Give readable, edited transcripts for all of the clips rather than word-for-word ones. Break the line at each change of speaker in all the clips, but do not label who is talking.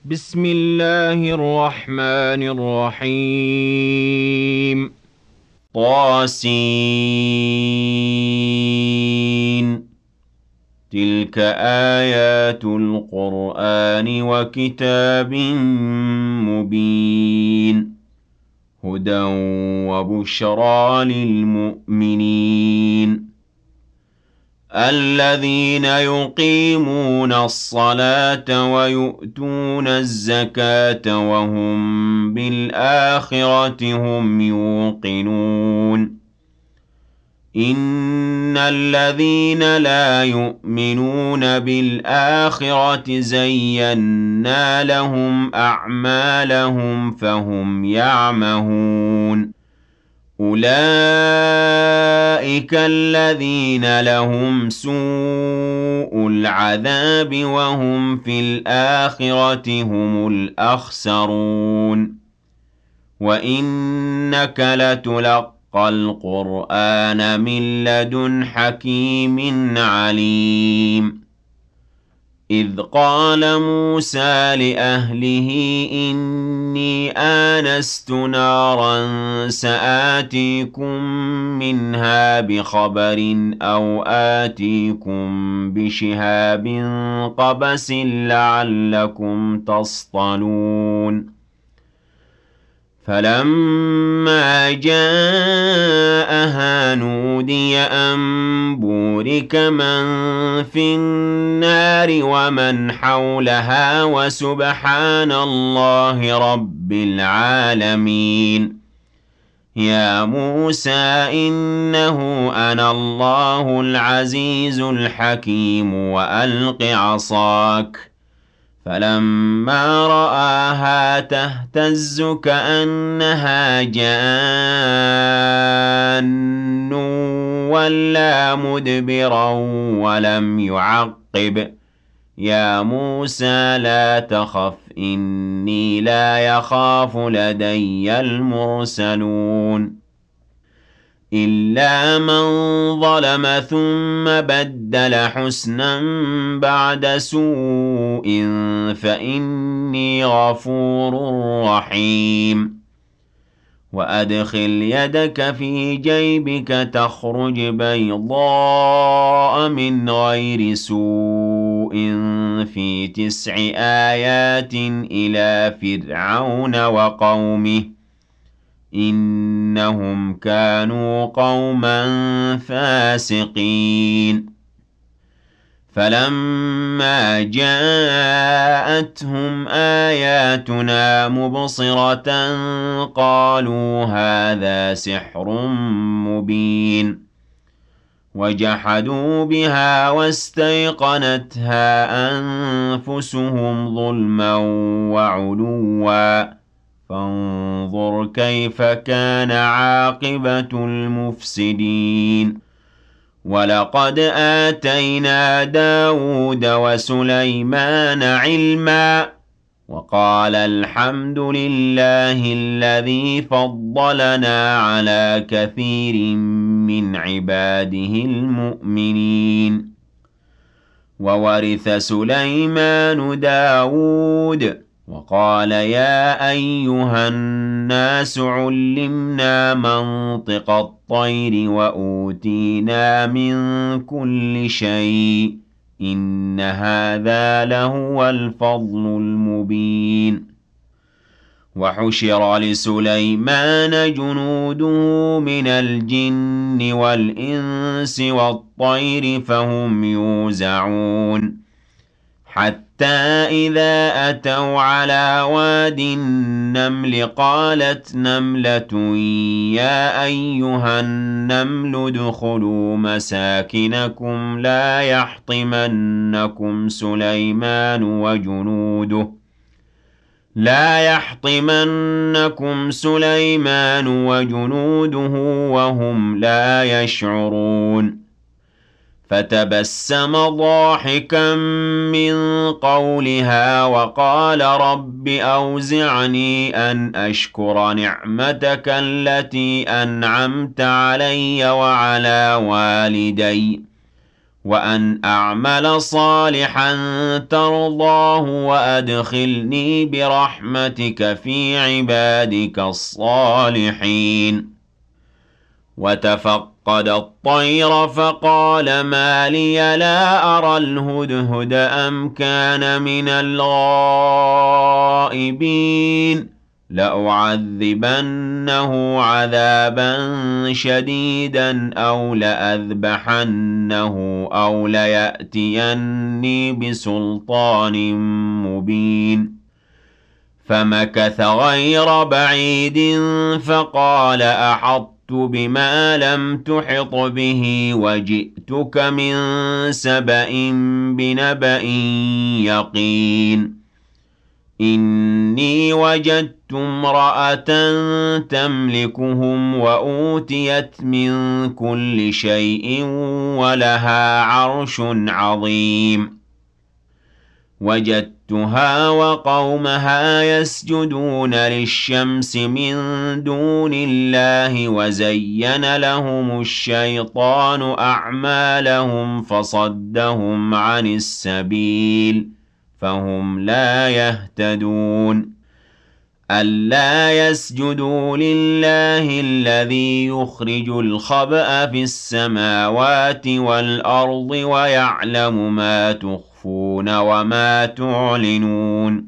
بسم الله الرحمن الرحيم. طاسين. تلك آيات القرآن وكتاب مبين. هدى وبشرى للمؤمنين الذين يقيمون الصلاة ويؤتون الزكاة وهم بالآخرة هم يوقنون. إن الذين لا يؤمنون بالآخرة زينا لهم أعمالهم فهم يعمهون. أولئك الذين لهم سوء العذاب وهم في الآخرة هم الأخسرون. وإنك لتلقى القرآن من لدن حكيم عليم. إذ قال موسى لأهله إني آنست نارا سآتيكم منها بخبر أو آتيكم بشهاب قبس لعلكم تصطلون. فلما جاءها نودي أن بورك من في النار ومن حولها وسبحان الله رب العالمين. يا موسى إنه أنا الله العزيز الحكيم وألق عصاك. فلما رآها تهتز كأنها جان ولا مدبرا ولم يعقب. يا موسى لا تخف إني لا يخاف لدي المرسلون. إلا من ظلم ثم بدل حسنا بعد سوء فإني غفور رحيم. وأدخل يدك في جيبك تخرج بيضاء من غير سوء في 9 آيات إلى فرعون وقومه إنهم كانوا قوما فاسقين. فلما جاءتهم آياتنا مبصرة قالوا هذا سحر مبين. وجحدوا بها واستيقنتها أنفسهم ظلما وعلوا فانظر كيف كان عاقبة المفسدين. ولقد آتينا داود وسليمان علما وقال الحمد لله الذي فضلنا على كثير من عباده المؤمنين. وورث سليمان داود وقال يا أيها الناس علمنا منطق الطير وأوتينا من كل شيء إن هذا لهو الفضل المبين. وحشر لسليمان جنوده من الجن والإنس والطير فهم يوزعون. حتى إذا أتوا على واد النمل قالت نملة يا أيها النمل ادخلوا مساكنكم لا يحطمنكم سليمان وجنوده وهم لا يشعرون. فتبسم ضاحكا من قولها وقال رب أوزعني أن أشكر نعمتك التي أنعمت علي وعلى والدي وأن أعمل صالحا ترضاه وأدخلني برحمتك في عبادك الصالحين. وتفقد الطير فقال ما لي لا أرى الهدهد أم كان من الغائبين لأعذبنه عذابا شديدا أو لأذبحنه أو ليأتيني بسلطان مبين. فمكث غير بعيد فقال أحطت بما لم تحط به وجئتك من سبأ بنبأ يقين. إني وجدت امرأة تملكهم وأوتيت من كل شيء ولها عرش عظيم. وجدتها وقومها يسجدون للشمس من دون الله وزين لهم الشيطان أعمالهم فصدهم عن السبيل فهم لا يهتدون. ألا يسجدوا لله الذي يخرج الخبأ في السماوات والأرض ويعلم ما تخفون وما تعلنون.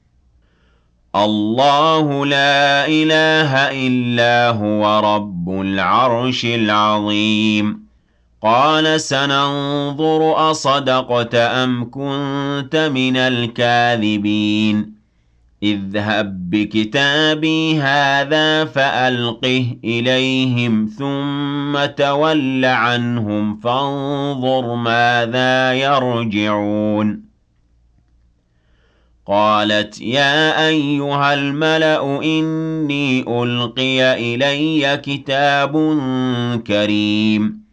الله لا إله إلا هو رب العرش العظيم. قال سننظر أصدقت أم كنت من الكاذبين. اذهب بكتابي هذا فألقه إليهم ثم تول عنهم فانظر ماذا يرجعون. قالت يا أيها الملأ إني ألقي إلي كتاب كريم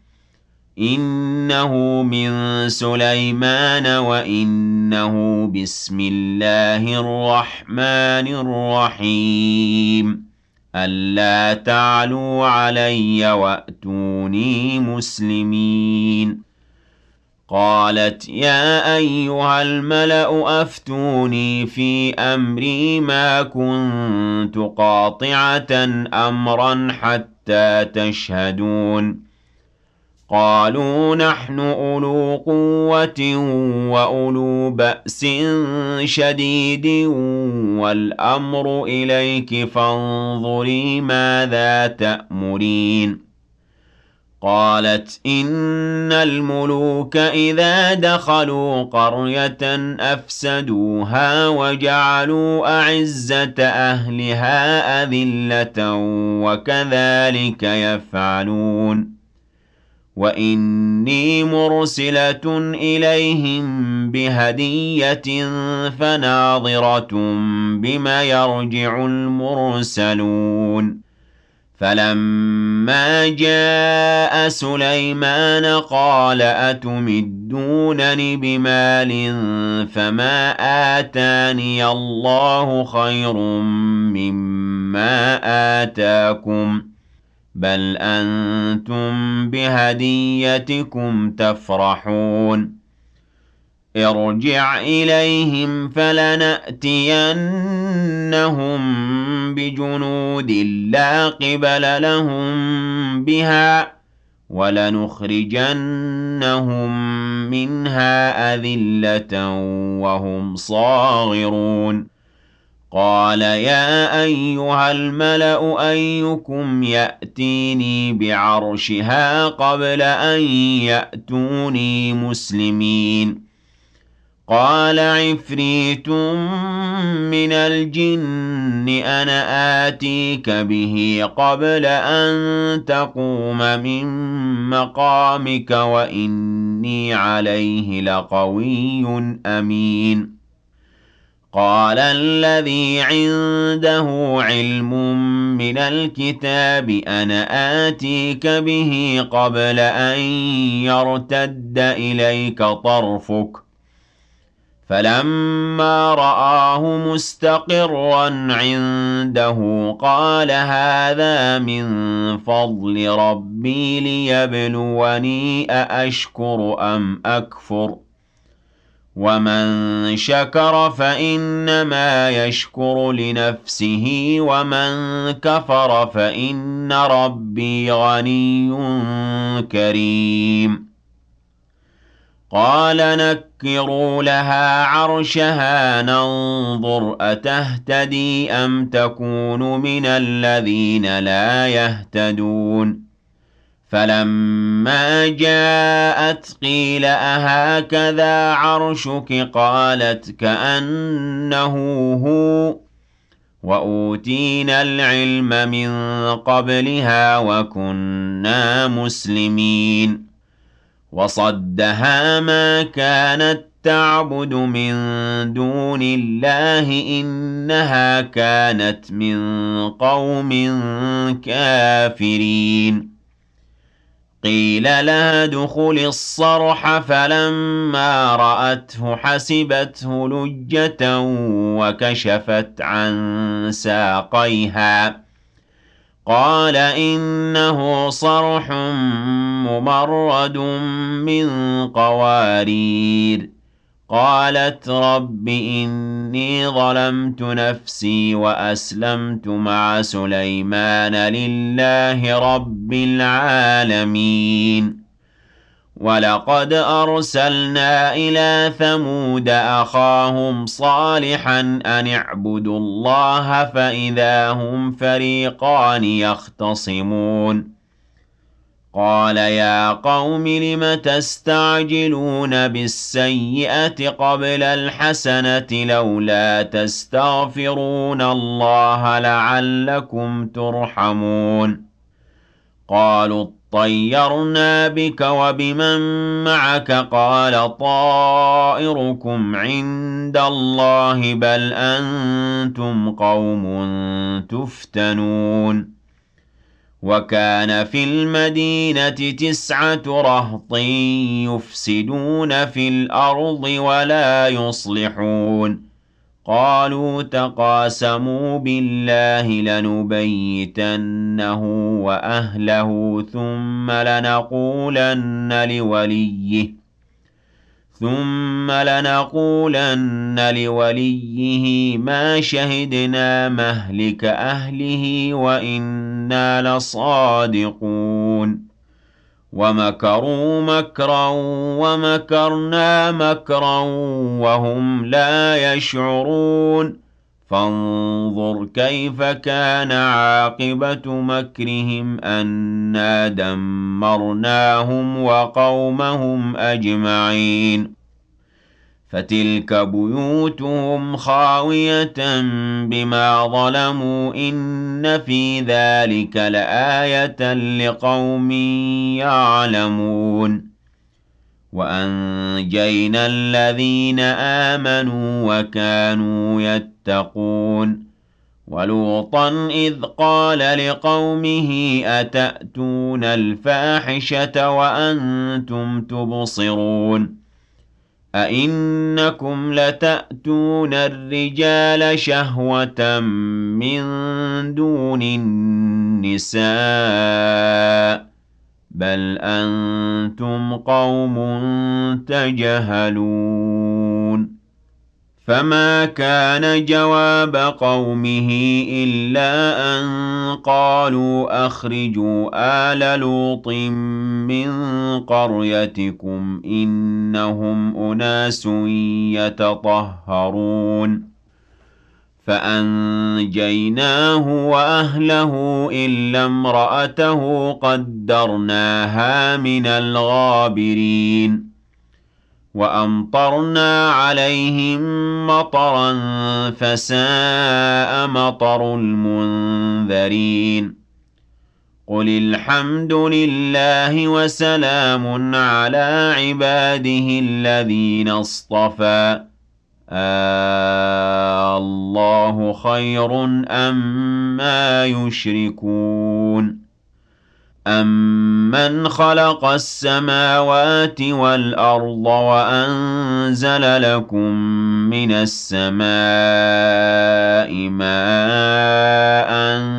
إنه من سليمان وإنه بسم الله الرحمن الرحيم ألا تعلوا علي وأتوني مسلمين. قالت يا أيها الملأ أفتوني في أمري ما كنت قاطعة أمرا حتى تشهدون. قالوا نحن أولو قوة وأولو بأس شديد والأمر إليك فانظري ماذا تأمرين. قالت إن الملوك إذا دخلوا قرية أفسدوها وجعلوا أعزة أهلها أذلة وكذلك يفعلون. وإني مرسلة إليهم بهدية فناظرة بما يرجع المرسلون. فلما جاء سليمان قال أتمدونني بمال فما آتاني الله خير مما آتاكم بل أنتم بهديتكم تفرحون. ارجع إليهم فلنأتينهم بجنود لا قبل لهم بها ولنخرجنهم منها أذلة وهم صاغرون. قال يا أيها الملأ أيكم يأتيني بعرشها قبل أن يأتوني مسلمين. قال عفريت من الجن أنا آتيك به قبل أن تقوم من مقامك وإني عليه لقوي أمين. قال الذي عنده علم من الكتاب أنا آتيك به قبل أن يرتد إليك طرفك فَلَمَّا رَآهُ مُسْتَقِرًّا عِندَهُ قَالَ هَٰذَا مِن فَضْلِ رَبِّي لِيَبْلُوَنِي أَأَشْكُرُ أَمْ أَكْفُرُ ۖ وَمَن شَكَرَ فَإِنَّمَا يَشْكُرُ لِنَفْسِهِ ۖ وَمَن كَفَرَ فَإِنَّ رَبِّي غَنِيٌّ كَرِيمٌ قَالَ نَكِّرُوا لَهَا عَرْشَهَا نَنظُرْ أَتَهْتَدِي أَمْ تَكُونُ مِنَ الَّذِينَ لَا يَهْتَدُونَ فَلَمَّا جَاءَتْ قِيلَ أَهَٰكَذَا عَرْشُكِ ۖ قَالَتْ كَأَنَّهُ هُوَ ۚ وَأُوتِينَا الْعِلْمَ مِن قَبْلِهَا وَكُنَّا مُسْلِمِينَ وَصَدَّهَا مَا كَانَت تَّعْبُدُ مِن دُونِ اللَّهِ ۖ إِنَّهَا كَانَتْ مِن قَوْمٍ كَافِرِينَ قِيلَ لَهَا ادْخُلِي الصَّرْحَ ۖ فَلَمَّا رَأَتْهُ حَسِبَتْهُ لُجَّةً وَكَشَفَتْ عَن سَاقَيْهَا قَالَ إِنَّهُ صَرْحٌ مُّمَرَّدٌ مِّن قَوَارِيرَ قَالَتْ رَبِّ إِنِّي ظَلَمْتُ نَفْسِي وَأَسْلَمْتُ مَعَ سُلَيْمَانَ لِلَّهِ رَبِّ الْعَالَمِينَ وَلَقَدْ أَرْسَلْنَا إِلَىٰ ثَمُودَ أَخَاهُمْ صَالِحًا أَنِ اعْبُدُوا اللَّهَ فَإِذَا هُمْ فَرِيقَانِ يَخْتَصِمُونَ قَالَ يَا قَوْمِ لِمَ تَسْتَعْجِلُونَ بِالسَّيِّئَةِ قَبْلَ الْحَسَنَةِ ۖ لَوْلَا تَسْتَغْفِرُونَ اللَّهَ لَعَلَّكُمْ تُرْحَمُونَ قَالُوا اطَّيَّرْنَا بِكَ وَبِمَن مَّعَكَ ۚ قَالَ طَائِرُكُمْ عِندَ اللَّهِ ۖ بَلْ أَنتُمْ قَوْمٌ تُفْتَنُونَ وَكَانَ فِي الْمَدِينَةِ 9 رَهْطٍ يُفْسِدُونَ فِي الْأَرْضِ وَلَا يُصْلِحُونَ قَالُوا تَقَاسَمُوا بِاللَّهِ لَنُبَيِّتَنَّهُ وَأَهْلَهُ ثُمَّ لَنَقُولَنَّ لِوَلِيِّهِ مَا شَهِدْنَا مَهْلِكَ أَهْلِهِ وَإِنَّا لَصَادِقُونَ وَمَكَرُوا مَكْرًا وَمَكَرْنَا مَكْرًا وَهُمْ لَا يَشْعُرُونَ فَانظُرْ كَيْفَ كَانَ عَاقِبَةُ مَكْرِهِمْ أَنَّا دَمَّرْنَاهُمْ وَقَوْمَهُمْ أَجْمَعِينَ فَتِلْكَ بُيُوتُهُمْ خَاوِيَةً بِمَا ظَلَمُوا ۗ إِنَّ فِي ذَٰلِكَ لَآيَةً لِّقَوْمٍ يَعْلَمُونَ وَأَنجَيْنَا الَّذِينَ آمَنُوا وَكَانُوا يَتَّقُونَ وَلُوطًا إِذْ قَالَ لِقَوْمِهِ أَتَأْتُونَ الْفَاحِشَةَ وَأَنتُمْ تُبْصِرُونَ أَئِنَّكُمْ لَتَأْتُونَ الرِّجَالَ شَهْوَةً مِّن دُونِ النِّسَاءِ ۚ بَلْ أَنتُمْ قَوْمٌ تَجْهَلُونَ فَمَا كَانَ جَوَابَ قَوْمِهِ إِلَّا أَن قَالُوا أَخْرِجُوا آلَ لُوطٍ مِّن قَرْيَتِكُمْ ۖ إِنَّهُمْ أُنَاسٌ يَتَطَهَّرُونَ فَأَنجَيْنَاهُ وَأَهْلَهُ إِلَّا امْرَأَتَهُ قَدَّرْنَاهَا مِنَ الْغَابِرِينَ وَأَمْطَرْنَا عَلَيْهِم مَّطَرًا ۖ فَسَاءَ مَطَرُ الْمُنذَرِينَ قُلِ الْحَمْدُ لِلَّهِ وَسَلَامٌ عَلَىٰ عِبَادِهِ الَّذِينَ اصْطَفَىٰ اللَّهُ خَيْرٌ أَمَّا يُشْرِكُونَ أَمَّنْ خَلَقَ السَّمَاوَاتِ وَالْأَرْضَ وَأَنزَلَ لَكُم مِّنَ السَّمَاءِ مَاءً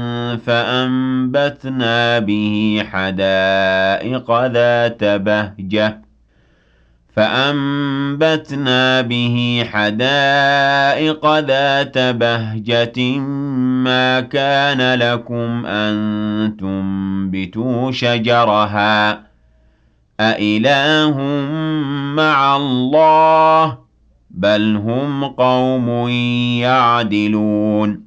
فَأَنبَتْنَا بِهِ حَدَائِقَ ذَاتَ بَهْجَةٍ مَّا كَانَ لَكُمْ أَن تُنبِتُوا شَجَرَهَا ۗ أَإِلَٰهٌ مَّعَ اللَّهِ ۚ بَلْ هُمْ قَوْمٌ يَعْدِلُونَ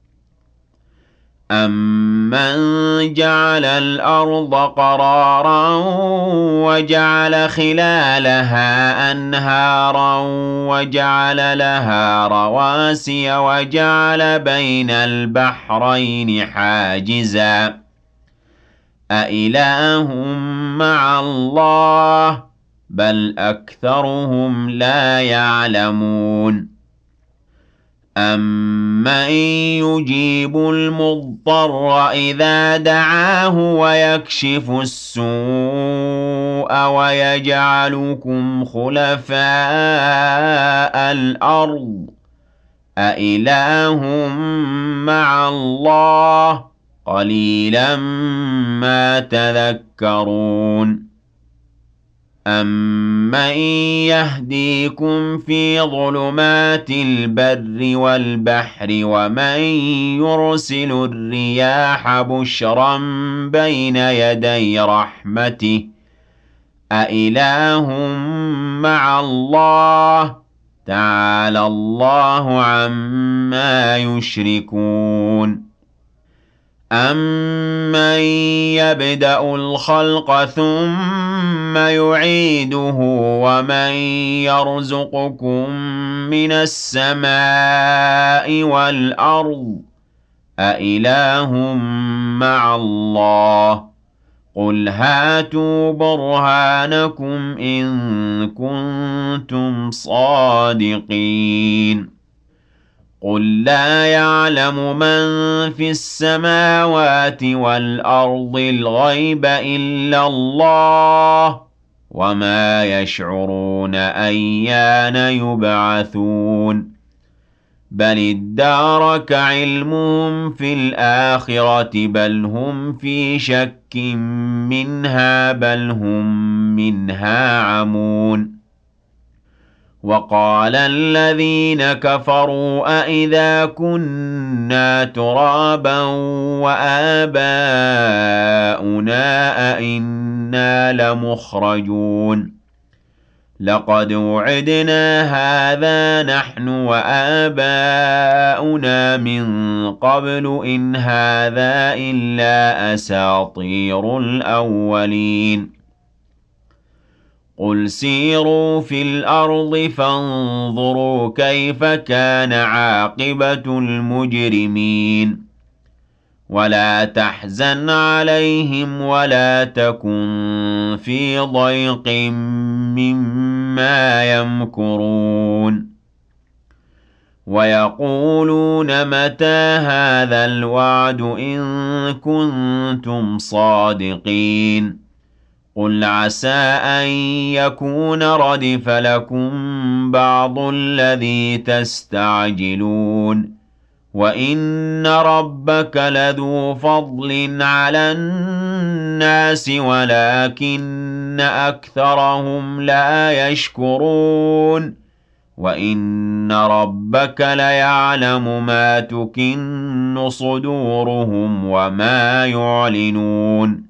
أَمَّن جَعَلَ الْأَرْضَ قَرَارًا وَجَعَلَ خِلَالَهَا أَنْهَارًا وَجَعَلَ لَهَا رَوَاسِيَ وَجَعَلَ بَيْنَ الْبَحْرَيْنِ حَاجِزًا ۗ أَإِلَٰهٌ مَّعَ اللَّهِ ۚ بَلْ أَكْثَرُهُمْ لَا يَعْلَمُونَ أَمَّن يُجِيبُ الْمُضْطَرَّ إِذَا دَعَاهُ وَيَكْشِفُ السُّوءَ وَيَجْعَلُكُمْ خُلَفَاءَ الْأَرْضِ ۗ أَإِلَٰهٌ مَّعَ اللَّهِ ۚ قَلِيلًا مَّا تَذَكَّرُونَ أَمَّن يَهْدِيكُمْ فِي ظُلُمَاتِ الْبَرِّ وَالْبَحْرِ وَمَن يُرْسِلُ الرِّيَاحَ بُشْرًا بَيْنَ يَدَيْ رَحْمَتِهِ ۗ أَإِلَٰهٌ مَّعَ اللَّهِ ۚ تَعَالَى اللَّهُ عَمَّا يُشْرِكُونَ أَمَّن يَبْدَأُ الْخَلْقَ ثُمَّ يُعِيدُهُ وَمَن يَرْزُقُكُم مِّنَ السَّمَاءِ وَالْأَرْضِ ۚ أَإِلَٰهٌ مَّعَ اللَّهِ ۚ قُلْ هَاتُوا بُرْهَانَكُمْ إِن كُنتُمْ صَادِقِينَ قُل لَّا يَعْلَمُ مَن فِي السَّمَاوَاتِ وَالْأَرْضِ الْغَيْبَ إِلَّا اللَّهُ ۚ وَمَا يَشْعُرُونَ أَيَّانَ يُبْعَثُونَ بَلِ ادَّارَكَ عِلْمُهُمْ فِي الْآخِرَةِ بَلْ هُمْ فِي شَكٍّ مِّنْهَا بَلْ هُم مِّنْهَا عَمُونَ وَقَالَ الَّذِينَ كَفَرُوا أَإِذَا كُنَّا تُرَابًا وَآبَاؤُنَا أَإِنَّا لَمُخْرَجُونَ لَقَدْ وُعِدْنَا هَٰذَا نَحْنُ وَآبَاؤُنَا مِن قَبْلُ إِنْ هَٰذَا إِلَّا أَسَاطِيرُ الْأَوَّلِينَ قُلْ سِيرُوا فِي الْأَرْضِ فَانظُرُوا كَيْفَ كَانَ عَاقِبَةُ الْمُجْرِمِينَ وَلَا تَحْزَنْ عَلَيْهِمْ وَلَا تَكُن فِي ضَيْقٍ مِّمَّا يَمْكُرُونَ وَيَقُولُونَ مَتَىٰ هَٰذَا الْوَعْدُ إِن كُنتُمْ صَادِقِينَ قُلْ عَسَىٰ أَن يَكُونَ رَدِفَ لَكُم بَعْضُ الَّذِي تَسْتَعْجِلُونَ وَإِنَّ رَبَّكَ لَذُو فَضْلٍ عَلَى النَّاسِ وَلَٰكِنَّ أَكْثَرَهُمْ لَا يَشْكُرُونَ وَإِنَّ رَبَّكَ لَيَعْلَمُ مَا تُكِنُّ صُدُورُهُمْ وَمَا يُعْلِنُونَ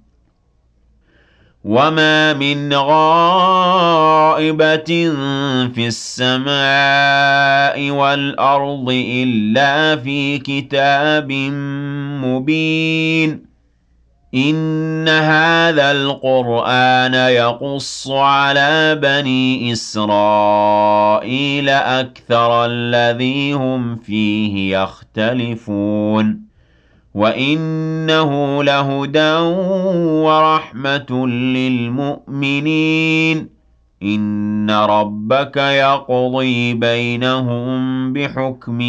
وَمَا مِنْ غَائِبَةٍ فِي السَّمَاءِ وَالْأَرْضِ إِلَّا فِي كِتَابٍ مُّبِينٍ إِنَّ هَٰذَا الْقُرْآنَ يَقُصُّ عَلَىٰ بَنِي إِسْرَائِيلَ أَكْثَرَ الَّذِي هُمْ فِيهِ يَخْتَلِفُونَ وَإِنَّهُ لَهُدًى وَرَحْمَةٌ لِّلْمُؤْمِنِينَ إِنَّ رَبَّكَ يَقْضِي بَيْنَهُم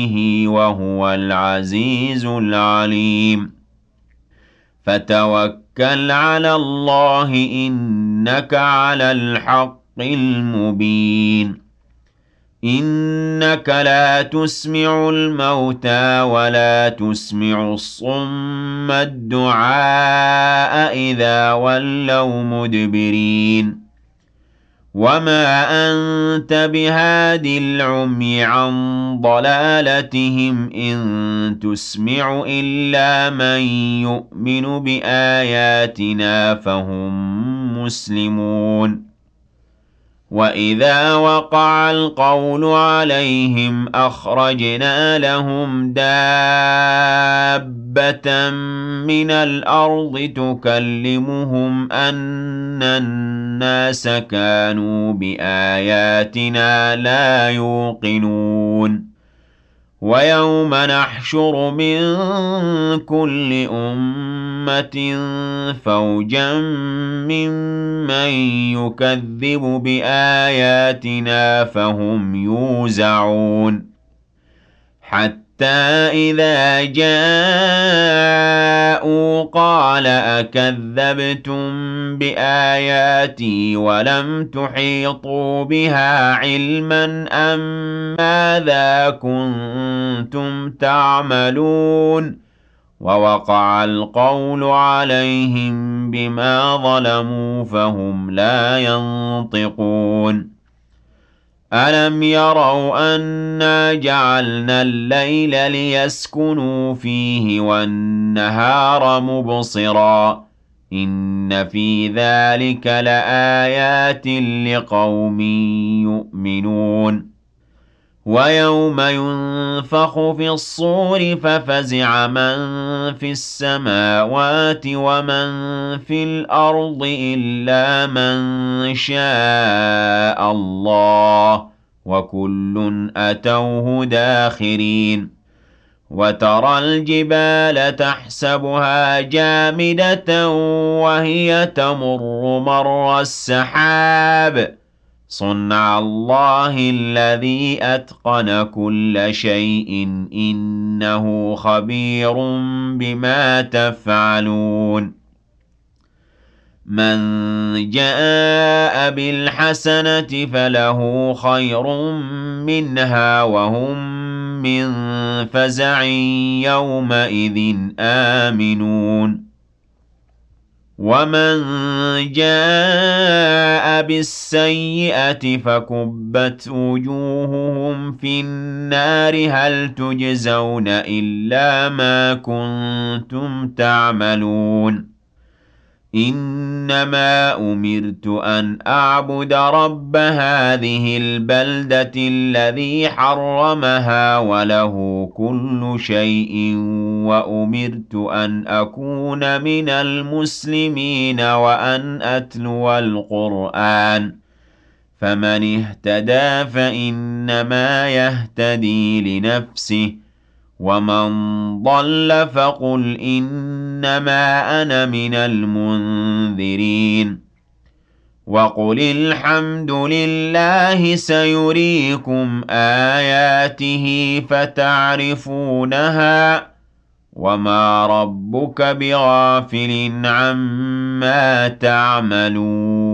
بِحُكْمِهِ وَهُوَ الْعَزِيزُ الْعَلِيمُ فَتَوَكَّلْ وَتَوَكَّلْ عَلَى اللَّهِ إِنَّكَ عَلَى الْحَقِّ الْمُبِينِ إِنَّكَ لَا تُسْمِعُ الْمَوْتَىٰ وَلَا تُسْمِعُ الصُّمَّ الدُّعَاءَ إِذَا وَلَّوْا مُدْبِرِينَ وَمَا أَنتَ بِهَادِ الْعُمْيِ عَن ضَلَالَتِهِمْ ۖ إِن تُسْمِعُ إِلَّا مَن يُؤْمِنُ بِآيَاتِنَا فَهُم مُّسْلِمُونَ وَإِذَا وَقَعَ الْقَوْلُ عَلَيْهِمْ أَخْرَجْنَا لَهُمْ دَابَّةً مِّنَ الْأَرْضِ تُكَلِّمُهُمْ أَنَّ النَّاسَ كَانُوا بِآيَاتِنَا لَا يُوقِنُونَ وَيَوْمَ نَحْشُرُ مِن كُلِّ أُمَّةٍ فَوْجًا مِّمَّن يُكَذِّبُ بِآيَاتِنَا فَهُمْ يُوزَعُونَ حَتَّىٰ إِذَا جَاءُوا قَالَ أَكَذَّبْتُم بِآيَاتِي وَلَمْ تُحِيطُوا بِهَا عِلْمًا ماذا كُنتُمْ تَعْمَلُونَ وَوَقَعَ الْقَوْلُ عَلَيْهِم بِمَا ظَلَمُوا فَهُمْ لَا يَنطِقُونَ أَلَمْ يَرَوْا أَنَّا جَعَلْنَا اللَّيْلَ لِيَسْكُنُوا فِيهِ وَالنَّهَارَ مُبْصِرًا إِنَّ فِي ذَلِكَ لَآيَاتٍ لِقَوْمٍ يُؤْمِنُونَ وَيَوْمَ يُنفَخُ فِي الصُّورِ فَفَزِعَ مَن فِي السَّمَاوَاتِ وَمَن فِي الْأَرْضِ إِلَّا مَن شَاءَ اللَّهُ وَكُلٌّ أَتَوْهُ دَاخِرِينَ وَتَرَى الْجِبَالَ تَحْسَبُهَا جَامِدَةً وَهِيَ تَمُرُّ مَرَّ السَّحَابِ صُنْعَ اللَّهِ الَّذِي أَتْقَنَ كُلَّ شَيْءٍ ۚ إِنَّهُ خَبِيرٌ بِمَا تَفْعَلُونَ مَن جَاءَ بِالْحَسَنَةِ فَلَهُ خَيْرٌ مِّنْهَا وَهُم مِّن فَزَعٍ يَوْمَئِذٍ آمِنُونَ وَمَن جَاءَ بِالسَّيِّئَةِ فَكُبَّتْ وُجُوهُهُمْ فِي النَّارِ هَلْ تُجْزَوْنَ إِلَّا مَا كُنتُمْ تَعْمَلُونَ إِنَّمَا أُمِرْتُ أَنْ أَعْبُدَ رَبَّ هَٰذِهِ الْبَلْدَةِ الَّذِي حَرَّمَهَا وَلَهُ كُلُّ شَيْءٍ وَأُمِرْتُ أَنْ أَكُونَ مِنَ الْمُسْلِمِينَ وَأَنْ أَتْلُوَ الْقُرْآنَ فَمَنِ اهْتَدَىٰ فَإِنَّمَا يَهْتَدِي لِنَفْسِهِ وَمَن ضَلَّ فَقُلْ إِنَّمَا أَنَا مِنَ الْمُنذِرِينَ وَقُلِ الْحَمْدُ لِلَّهِ سَيُرِيكُمْ آيَاتِهِ فَتَعْرِفُونَهَا وَمَا رَبُّكَ بِغَافِلٍ عَمَّا تَعْمَلُونَ